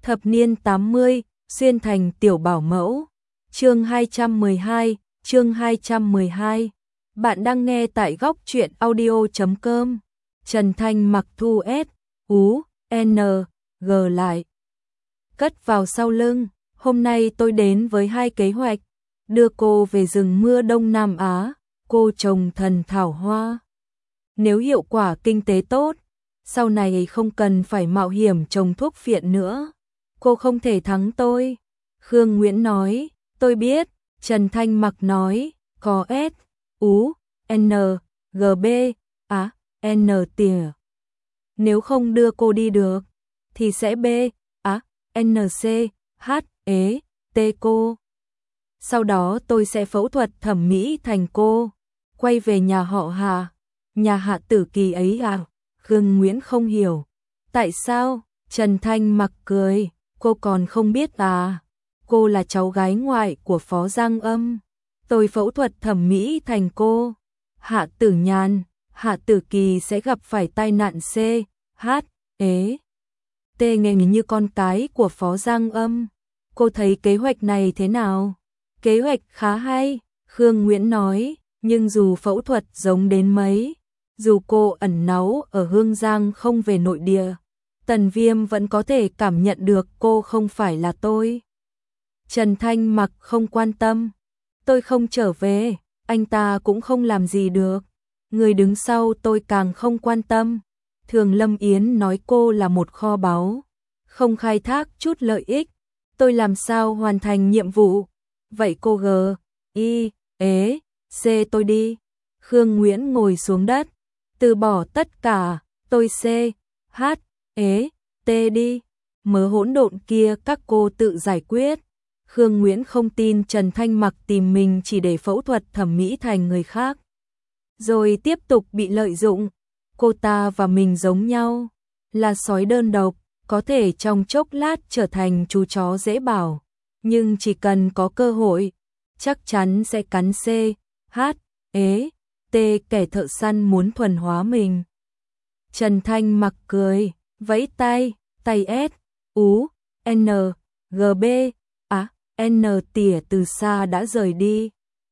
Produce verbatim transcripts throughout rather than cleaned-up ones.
Thập niên tám mươi, xuyên thành tiểu bảo mẫu. Chương hai trăm mười hai, chương hai trăm mười hai. Bạn đang nghe tại góc truyện audio chấm com. Trần Thanh mặc thu S, U, N, G lại. Cất vào sau lưng, hôm nay tôi đến với hai kế hoạch. Đưa cô về rừng mưa Đông Nam Á, cô trồng thần thảo hoa. Nếu hiệu quả kinh tế tốt, sau này không cần phải mạo hiểm trồng thuốc phiện nữa. Cô không thể thắng tôi. Khương Nguyễn nói, tôi biết. Trần Thanh Mặc nói, có S, U, N, G, B, A, N tỉa. Nếu không đưa cô đi được, thì sẽ B, A, N, C, H, E, T cô. Sau đó tôi sẽ phẫu thuật thẩm mỹ thành cô. Quay về nhà họ Hà. Nhà Hạ Tử Kỳ ấy à? Khương Nguyễn không hiểu. Tại sao? Trần Thanh Mặc cười. Cô còn không biết à? Cô là cháu gái ngoại của Phó Giang Âm. Tôi phẫu thuật thẩm mỹ thành cô. Hạ Tử Nhàn, Hạ Tử Kỳ sẽ gặp phải tai nạn C, H, E, T nghề như con cái của Phó Giang Âm. Cô thấy kế hoạch này thế nào? Kế hoạch khá hay, Khương Nguyễn nói, nhưng dù phẫu thuật giống đến mấy, dù cô ẩn náu ở Hương Giang không về nội địa, Tần Viêm vẫn có thể cảm nhận được cô không phải là tôi. Trần Thanh Mặc không quan tâm. Tôi không trở về, anh ta cũng không làm gì được. Người đứng sau tôi càng không quan tâm. Thường Lâm Yến nói cô là một kho báu, không khai thác chút lợi ích. Tôi làm sao hoàn thành nhiệm vụ? Vậy cô G, I, E, C tôi đi. Khương Nguyễn ngồi xuống đất. Từ bỏ tất cả, tôi C, H, E, T đi. Mớ hỗn độn kia các cô tự giải quyết. Khương Nguyễn không tin Trần Thanh Mặc tìm mình chỉ để phẫu thuật thẩm mỹ thành người khác, rồi tiếp tục bị lợi dụng. Cô ta và mình giống nhau, là sói đơn độc, có thể trong chốc lát trở thành chú chó dễ bảo, nhưng chỉ cần có cơ hội, chắc chắn sẽ cắn C, H, E, T kẻ thợ săn muốn thuần hóa mình. Trần Thanh Mặc cười, vẫy tay, tay S, U, N, G, B, A, N tỉa từ xa đã rời đi.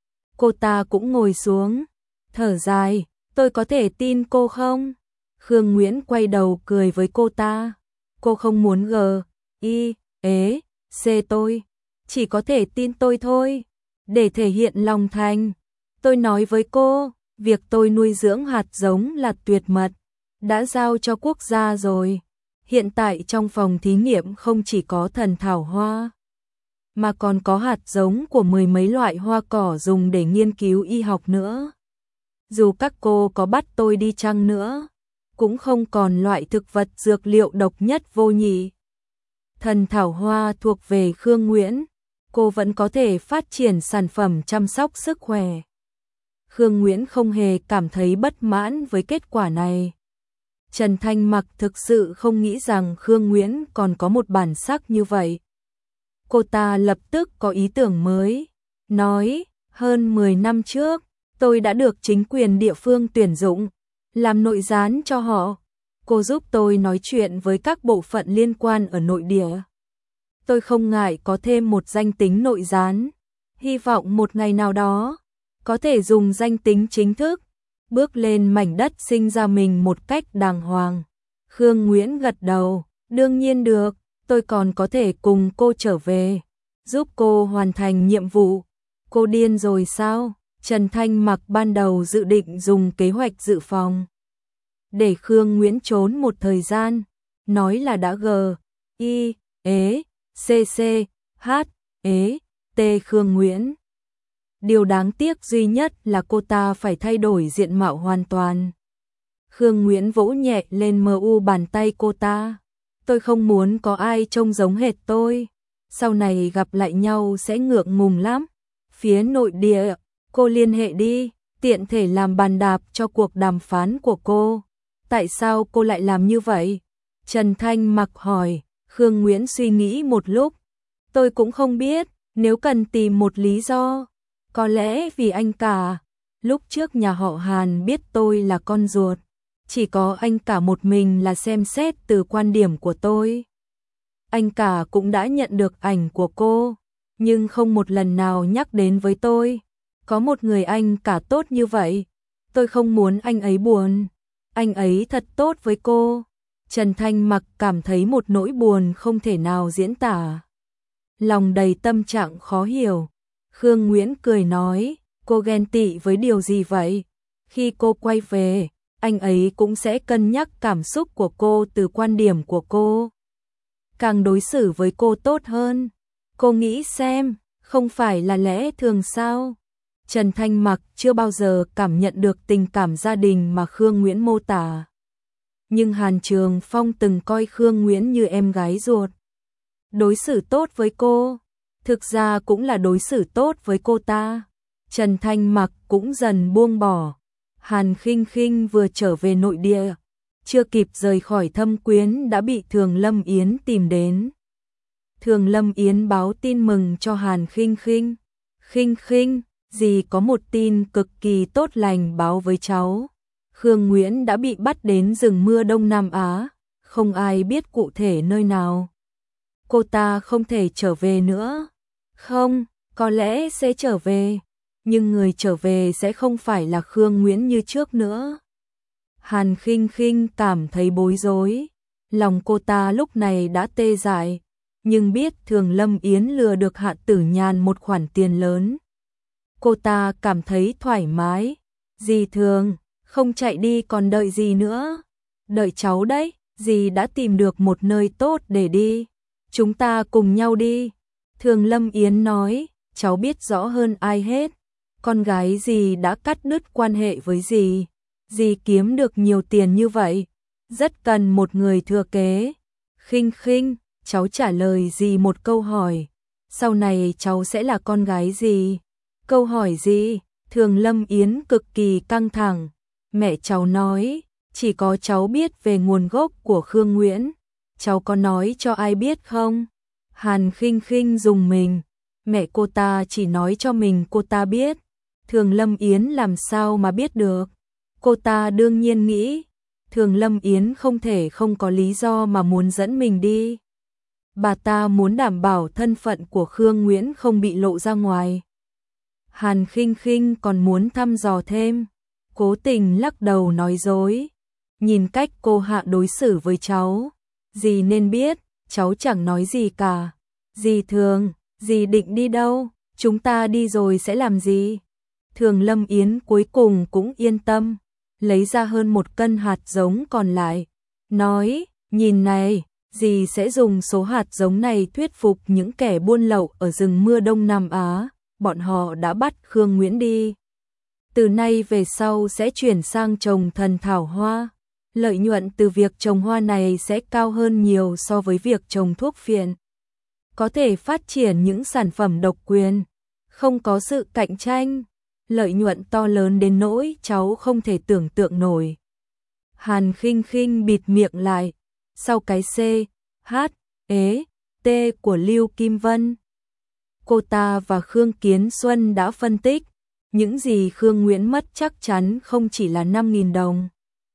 Cô ta cũng ngồi xuống, thở dài, tôi có thể tin cô không? Khương Nguyễn quay đầu cười với cô ta. Cô không muốn G, I, E, C tôi, chỉ có thể tin tôi thôi. Để thể hiện lòng thành, tôi nói với cô, việc tôi nuôi dưỡng hạt giống là tuyệt mật, đã giao cho quốc gia rồi. Hiện tại trong phòng thí nghiệm không chỉ có thần thảo hoa, mà còn có hạt giống của mười mấy loại hoa cỏ dùng để nghiên cứu y học nữa. Dù các cô có bắt tôi đi chăng nữa, cũng không còn loại thực vật dược liệu độc nhất vô nhị. Thần thảo hoa thuộc về Khương Nguyễn, cô vẫn có thể phát triển sản phẩm chăm sóc sức khỏe. Khương Nguyễn không hề cảm thấy bất mãn với kết quả này. Trần Thanh Mặc thực sự không nghĩ rằng Khương Nguyễn còn có một bản sắc như vậy. Cô ta lập tức có ý tưởng mới, nói, hơn mười năm trước, tôi đã được chính quyền địa phương tuyển dụng, làm nội gián cho họ. Cô giúp tôi nói chuyện với các bộ phận liên quan ở nội địa. Tôi không ngại có thêm một danh tính nội gián, hy vọng một ngày nào đó, có thể dùng danh tính chính thức, bước lên mảnh đất sinh ra mình một cách đàng hoàng. Khương Nguyễn gật đầu, đương nhiên được, tôi còn có thể cùng cô trở về, giúp cô hoàn thành nhiệm vụ. Cô điên rồi sao? Trần Thanh Mặc ban đầu dự định dùng kế hoạch dự phòng, để Khương Nguyễn trốn một thời gian, nói là đã G, I, E, C, C, H, E, T Khương Nguyễn. Điều đáng tiếc duy nhất là cô ta phải thay đổi diện mạo hoàn toàn. Khương Nguyễn vỗ nhẹ lên mờ u bàn tay cô ta. Tôi không muốn có ai trông giống hệt tôi. Sau này gặp lại nhau sẽ ngượng ngùng lắm. Phía nội địa, cô liên hệ đi, tiện thể làm bàn đạp cho cuộc đàm phán của cô. Tại sao cô lại làm như vậy? Trần Thanh Mặc hỏi. Khương Nguyễn suy nghĩ một lúc. Tôi cũng không biết, nếu cần tìm một lý do. Có lẽ vì anh cả. Lúc trước nhà họ Hàn biết tôi là con ruột. Chỉ có anh cả một mình là xem xét từ quan điểm của tôi. anh cả cũng đã nhận được ảnh của cô, nhưng không một lần nào nhắc đến với tôi. Có một người anh cả tốt như vậy, tôi không muốn anh ấy buồn. Anh ấy thật tốt với cô. Trần Thanh Mặc cảm thấy một nỗi buồn không thể nào diễn tả. Lòng đầy tâm trạng khó hiểu. Khương Nguyễn cười nói, cô ghen tị với điều gì vậy? Khi cô quay về, anh ấy cũng sẽ cân nhắc cảm xúc của cô từ quan điểm của cô. Càng đối xử với cô tốt hơn. Cô nghĩ xem, không phải là lẽ thường sao? Trần Thanh Mặc chưa bao giờ cảm nhận được tình cảm gia đình mà Khương Nguyễn mô tả. Nhưng Hàn Trường Phong từng coi Khương Nguyễn như em gái ruột. Đối xử tốt với cô, thực ra cũng là đối xử tốt với cô ta. Trần Thanh Mặc cũng dần buông bỏ. Hàn Khinh Khinh vừa trở về nội địa, chưa kịp rời khỏi Thâm Quyến đã bị Thường Lâm Yến tìm đến. Thường Lâm Yến báo tin mừng cho Hàn Khinh Khinh. Khinh Khinh, dì có một tin cực kỳ tốt lành báo với cháu. Khương Nguyễn đã bị bắt đến rừng mưa Đông Nam Á, không ai biết cụ thể nơi nào. Cô ta không thể trở về nữa. Không, có lẽ sẽ trở về, nhưng người trở về sẽ không phải là Khương Nguyễn như trước nữa. Hàn Khinh Khinh cảm thấy bối rối, lòng cô ta lúc này đã tê dại, nhưng biết Thường Lâm Yến lừa được Hạ Tử Nhàn một khoản tiền lớn. Cô ta cảm thấy thoải mái. Dì Thường, không chạy đi còn đợi gì nữa? Đợi cháu đấy, dì đã tìm được một nơi tốt để đi. Chúng ta cùng nhau đi. Thường Lâm Yến nói, cháu biết rõ hơn ai hết. Con gái dì đã cắt đứt quan hệ với dì. Dì kiếm được nhiều tiền như vậy, rất cần một người thừa kế. Khinh Khinh, cháu trả lời dì một câu hỏi. Sau này cháu sẽ là con gái dì. Câu hỏi gì? Thường Lâm Yến cực kỳ căng thẳng. Mẹ cháu nói, chỉ có cháu biết về nguồn gốc của Khương Nguyễn. Cháu có nói cho ai biết không? Hàn Khinh Khinh rùng mình. Mẹ cô ta chỉ nói cho mình cô ta biết. Thường Lâm Yến làm sao mà biết được? Cô ta đương nhiên nghĩ, Thường Lâm Yến không thể không có lý do mà muốn dẫn mình đi. Bà ta muốn đảm bảo thân phận của Khương Nguyễn không bị lộ ra ngoài. Hàn Khinh Khinh còn muốn thăm dò thêm, cố tình lắc đầu nói dối. Nhìn cách cô Hạ đối xử với cháu, dì nên biết, cháu chẳng nói gì cả. Dì Thường, dì định đi đâu? Chúng ta đi rồi sẽ làm gì? Thường Lâm Yến cuối cùng cũng yên tâm, lấy ra hơn một cân hạt giống còn lại, nói, nhìn này, dì sẽ dùng số hạt giống này thuyết phục những kẻ buôn lậu ở rừng mưa Đông Nam Á. Bọn họ đã bắt Khương Nguyễn đi. Từ nay về sau sẽ chuyển sang trồng thần thảo hoa. Lợi nhuận từ việc trồng hoa này sẽ cao hơn nhiều so với việc trồng thuốc phiện. Có thể phát triển những sản phẩm độc quyền, không có sự cạnh tranh. Lợi nhuận to lớn đến nỗi cháu không thể tưởng tượng nổi. Hàn Khinh Khinh bịt miệng lại. Sau cái C, H, E, T của Lưu Kim Vân, cô ta và Khương Kiến Xuân đã phân tích, những gì Khương Nguyễn mất chắc chắn không chỉ là năm nghìn đồng.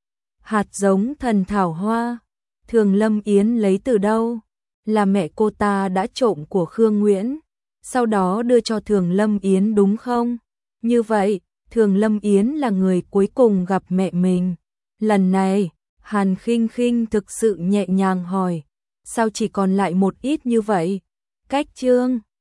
Hạt giống thần thảo hoa, Thường Lâm Yến lấy từ đâu? Là mẹ cô ta đã trộm của Khương Nguyễn, sau đó đưa cho Thường Lâm Yến đúng không? Như vậy, Thường Lâm Yến là người cuối cùng gặp mẹ mình. Lần này, Hàn Khinh Khinh thực sự nhẹ nhàng hỏi, sao chỉ còn lại một ít như vậy? Cách chương